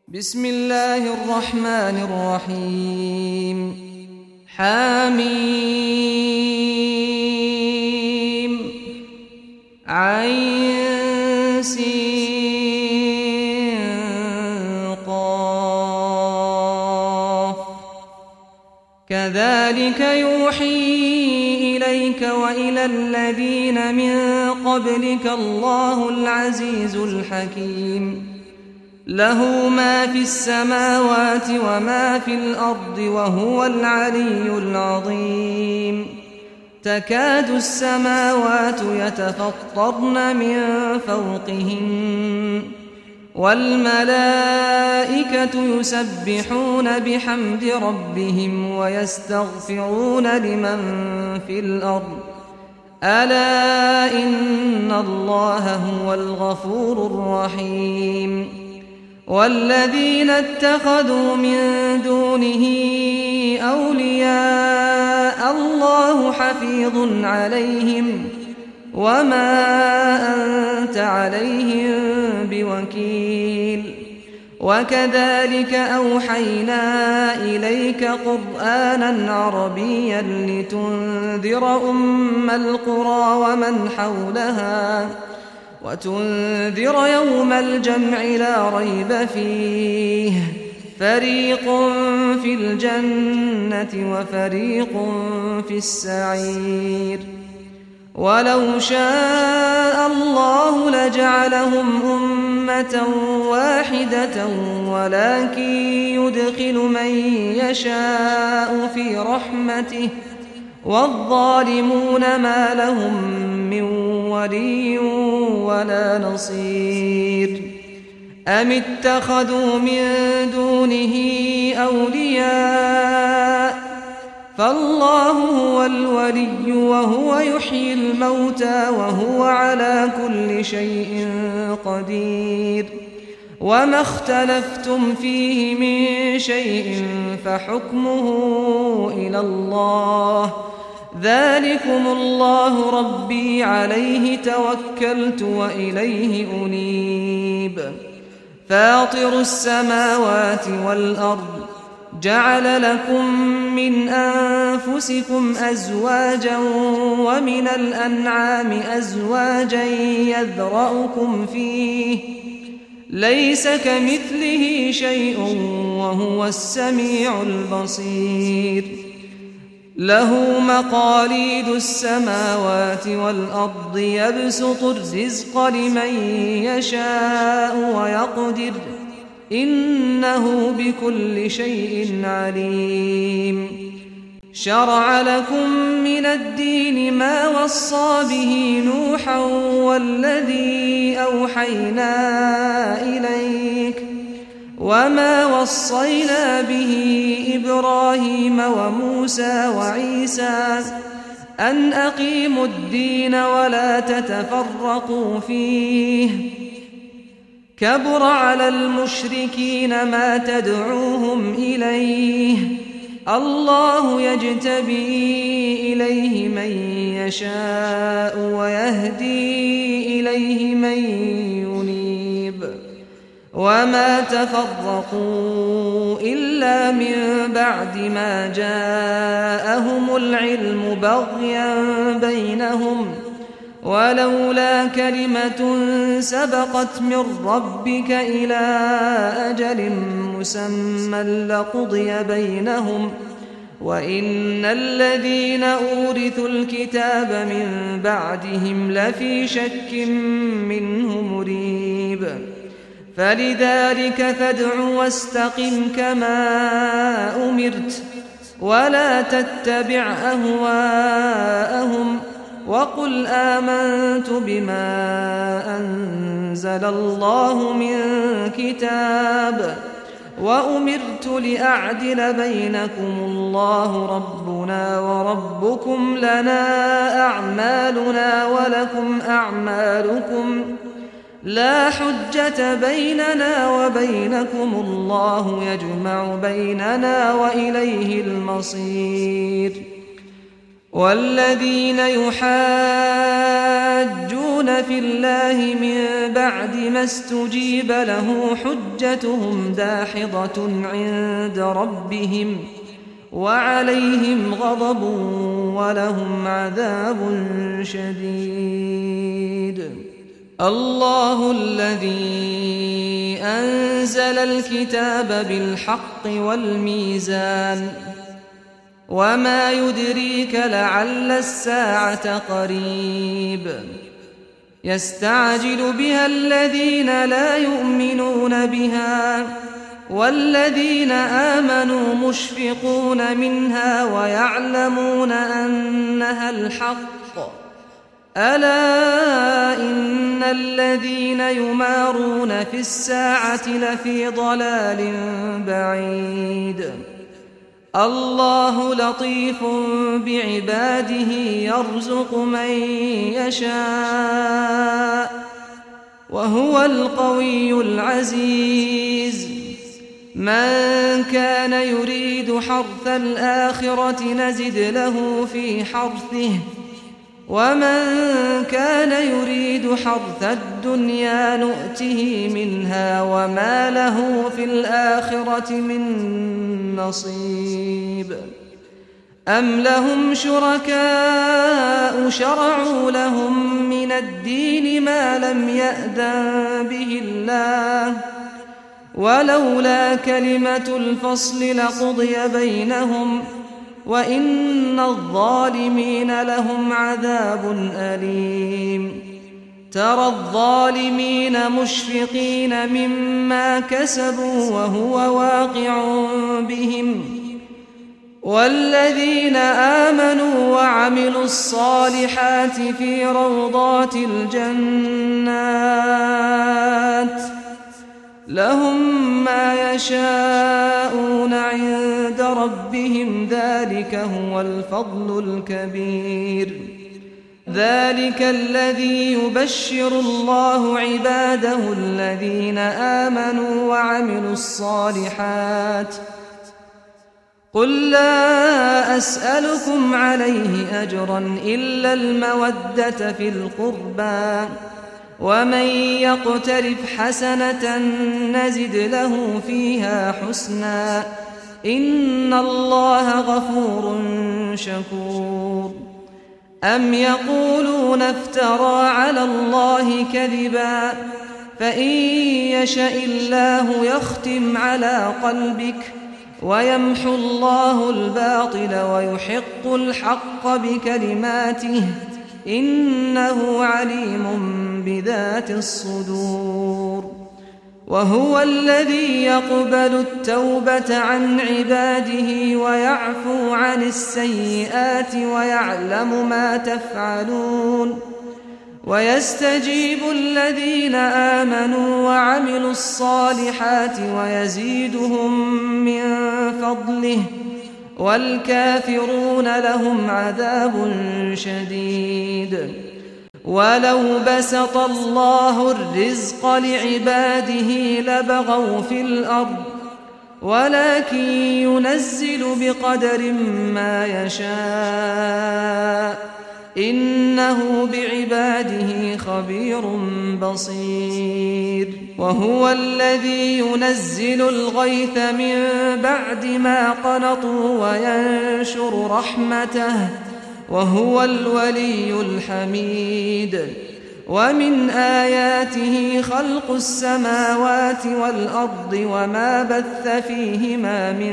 بسم الله الرحمن الرحيم حميم عين سين قاف كذلك يوحي إليك وإلى الذين من قبلك الله العزيز الحكيم له ما في السماوات وما في الأرض وهو العلي العظيم تكاد السماوات يتفطرن من فوقهن والملائكة يسبحون بحمد ربهم ويستغفرون لمن في الأرض ألا إن الله هو الغفور الرحيم والذين اتخذوا من دونه أولياء الله حفيظ عليهم وما أنت عليهم بوكيل وكذلك أوحينا إليك قرآنا عربيا لتنذر أم القرى ومن حولها وتنذر يوم الجمع لا ريب فيه فريق في الجنة وفريق في السعير ولو شاء الله لجعلهم أمة واحدة ولكن يدخل من يشاء في رحمته والظالمون ما لهم من ولي ولا نصير أم اتخذوا من دونه أولياء فالله هو الولي وهو يحيي الموتى وهو على كل شيء قدير وما اختلفتم فيه من شيء فحكمه إلى الله ذلكم الله ربي عليه توكلت وإليه أنيب فاطر السماوات والأرض جعل لكم من أنفسكم أزواجا ومن الأنعام أزواجا يذرأكم فيه ليس كمثله شيء وهو السميع البصير له مقاليد السماوات والأرض يبسط الرزق لمن يشاء ويقدر إنه بكل شيء عليم شرع لكم من الدين ما وصى به نوحا والذي أوحينا إليك وما وصينا به إبراهيم وموسى وعيسى أن أقيموا الدين ولا تتفرقوا فيه كبر على المشركين ما تدعوهم إليه الله يجتبي إليه من يشاء ويهدي إليه من ينيب وما تفرقوا إلا من بعد ما جاءهم العلم بغيا بينهم ولولا كلمة سبقت من ربك إلى أجل مسمى لقضي بينهم وإن الذين أورثوا الكتاب من بعدهم لفي شك منه مريب فلذلك فادع واستقم كما أمرت ولا تتبع أهواءهم وقل آمنت بما أنزل الله من كتاب وأمرت لأعدل بينكم الله ربنا وربكم لنا أعمالنا ولكم أعمالكم لا حجة بيننا وبينكم الله يجمع بيننا وإليه المصير والذين يحاجون في الله من بعد ما استجيب له حجتهم داحضة عند ربهم وعليهم غضب ولهم عذاب شديد. الله الذي أنزل الكتاب بالحق والميزان وما يدريك لعل الساعة قريب يستعجل بها الذين لا يؤمنون بها والذين آمنوا مشفقون منها ويعلمون أنها الحق ألا إن الذين يمارون في الساعة لفي ضلال بعيد. الله لطيف بعباده يرزق من يشاء وهو القوي العزيز. من كان يريد حرث الآخرة نزد له في حرثه ومن كان يريد حرث الدنيا نؤته منها وما له في الآخرة من نصيب. أم لهم شركاء شرعوا لهم من الدين ما لم يأذن به الله ولولا كلمة الفصل لقضي بينهم وإن الظالمين لهم عذاب أليم. ترى الظالمين مشفقين مما كسبوا وهو واقع بهم والذين آمنوا وعملوا الصالحات في روضات الجنات لهم ما يشاءون عند ربهم ذلك هو الفضل الكبير. ذلك الذي يبشر الله عباده الذين آمنوا وعملوا الصالحات. قل لا أسألكم عليه أجرا إلا المودة في القربى ومن يقترف حسنة نزد له فيها حسنا إن الله غفور شكور. أم يقولون افترى على الله كذبا فإن يشأ الله يختم على قلبك ويمحو الله الباطل ويحق الحق بكلماته إنه عليم بذات الصدور. وهو الذي يقبل التوبة عن عباده ويعفو عن السيئات ويعلم ما تفعلون ويستجيب الذين آمنوا وعملوا الصالحات ويزيدهم من فضله والكافرون لهم عذاب شديد. ولو بسط الله الرزق لعباده لبغوا في الأرض ولكن ينزل بقدر ما يشاء إنه بعباده خبير بصير. وهو الذي ينزل الغيث من بعد ما قنطوا وينشر رحمته وهو الولي الحميد. ومن آياته خلق السماوات والأرض وما بث فيهما من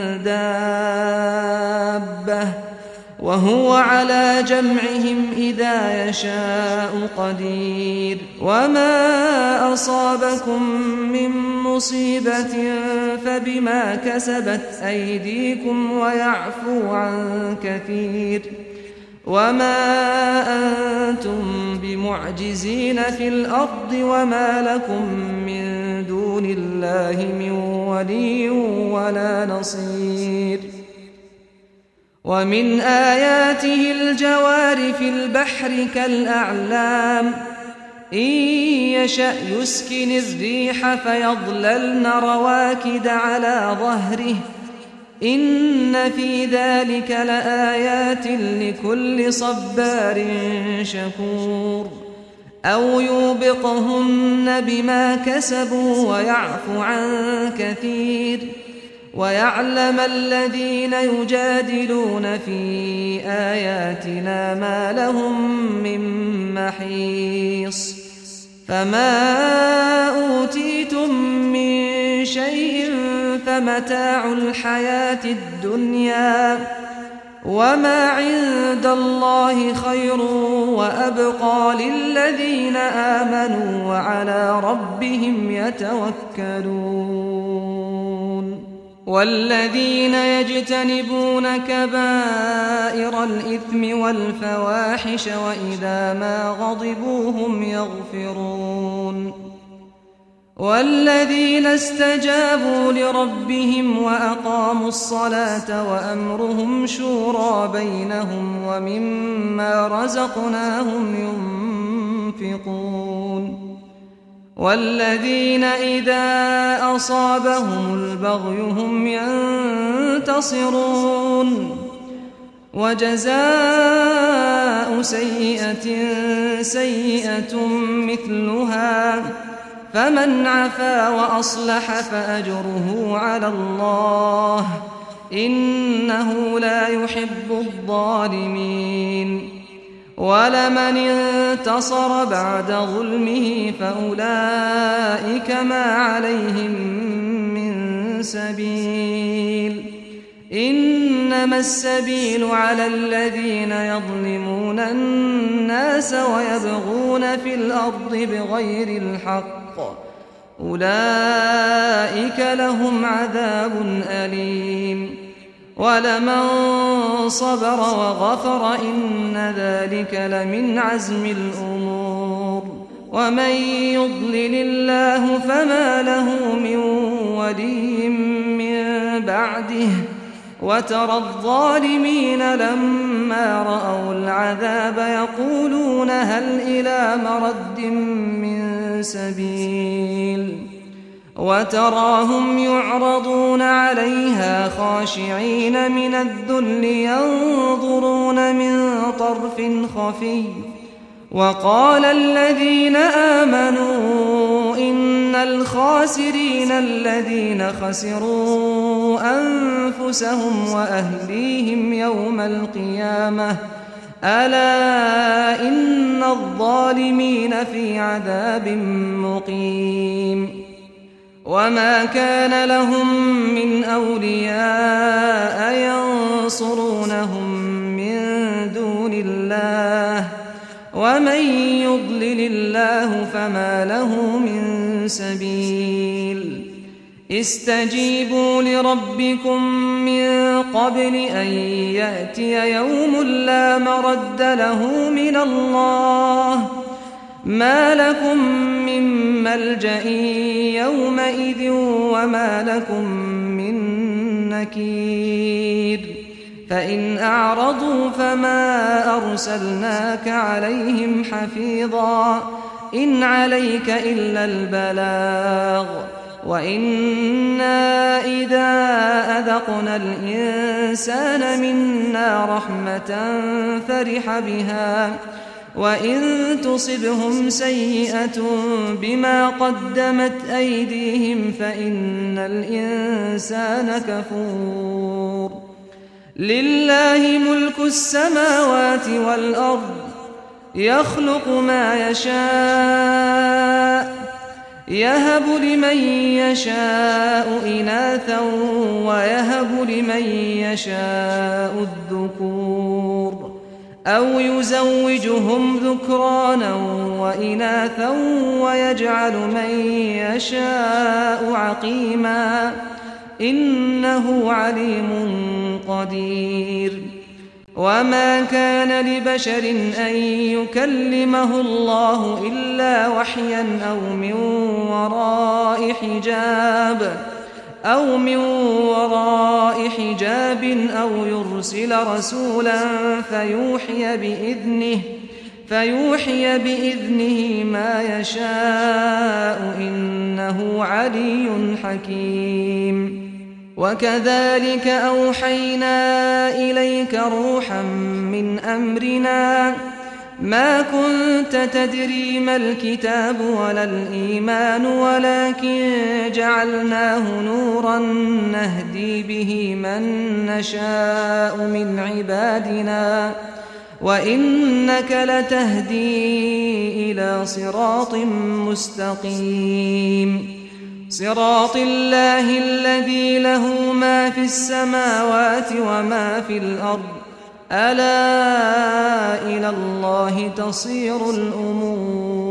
دابة وهو على جمعهم إذا يشاء قدير. وما أصابكم من مصيبة فبما كسبت أيديكم ويعفو عن كثير. وما أنتم بمعجزين في الأرض وما لكم من دون الله من ولي ولا نصير. ومن آياته الجوار في البحر كالأعلام إن يشأ يسكن الريح فيظللن رواكد على ظهره إن في ذلك لآيات لكل صبار شكور أو يوبقهن بما كسبوا ويعفو عن كثير ويعلم الذين يجادلون في آياتنا ما لهم من محيص فما أوتيتم من شيء فمتاع الحياة الدنيا وما عند الله خير وأبقى للذين آمنوا وعلى ربهم يتوكلون والذين يجتنبون كبائر الإثم والفواحش وإذا ما غضبوا هم يغفرون والذين استجابوا لربهم وأقاموا الصلاة وأمرهم شورى بينهم ومما رزقناهم ينفقون والذين إذا أصابهم البغي هم ينتصرون وجزاء سيئة سيئة مثلها فمن عفا وأصلح فأجره على الله إنه لا يحب الظالمين ولمن انتصر بعد ظلمه فأولئك ما عليهم من سبيل إنما السبيل على الذين يظلمون الناس ويبغون في الأرض بغير الحق أولئك لهم عذاب أليم ولمن صبر وغفر إن ذلك لمن عزم الأمور ومن يضلل الله فما له من ولي من بعده وترى الظالمين لما رأوا العذاب يقولون هل إلى مرد من سبيل وتراهم يعرضون عليها خاشعين من الذل ينظرون من طرف خفي وقال الذين آمنوا إن الخاسرين الذين خسروا أنفسهم وأهليهم يوم القيامة ألا إن الظالمين في عذاب مقيم وما كان لهم من أولياء ينصرونهم من دون الله ومن يضلل الله فما له من سبيل استجيبوا لربكم من قبل أن يأتي يوم لا مرد له من الله ما لكم من ملجأ يومئذ وما لكم من نكير فإن أعرضوا فما أرسلناك عليهم حفيظا إن عليك إلا البلاغ وإنا إذا أذقنا الإنسان منا رحمة فرح بها وإن تصبهم سيئة بما قدمت أيديهم فإن الإنسان كفور لله ملك السماوات والأرض يخلق ما يشاء يهب لمن يشاء إناثا ويهب لمن يشاء الذكور أو يزوجهم ذكرانا وإناثا ويجعل من يشاء عقيما إنه عليم قدير وما كان لبشر أن يكلمه الله إلا وحيا أو من وراء حجاب أو يرسل رسولا فيوحي بإذنه ما يشاء إنه علي حكيم وكذلك أوحينا إليك روحا من أمرنا ما كنت تدري ما الكتاب ولا الإيمان ولكن جعلناه نورا نهدي به من نشاء من عبادنا وإنك لتهدي إلى صراط مستقيم صراط الله الذي له ما في السماوات وما في الأرض ألا إلى الله تصير الأمور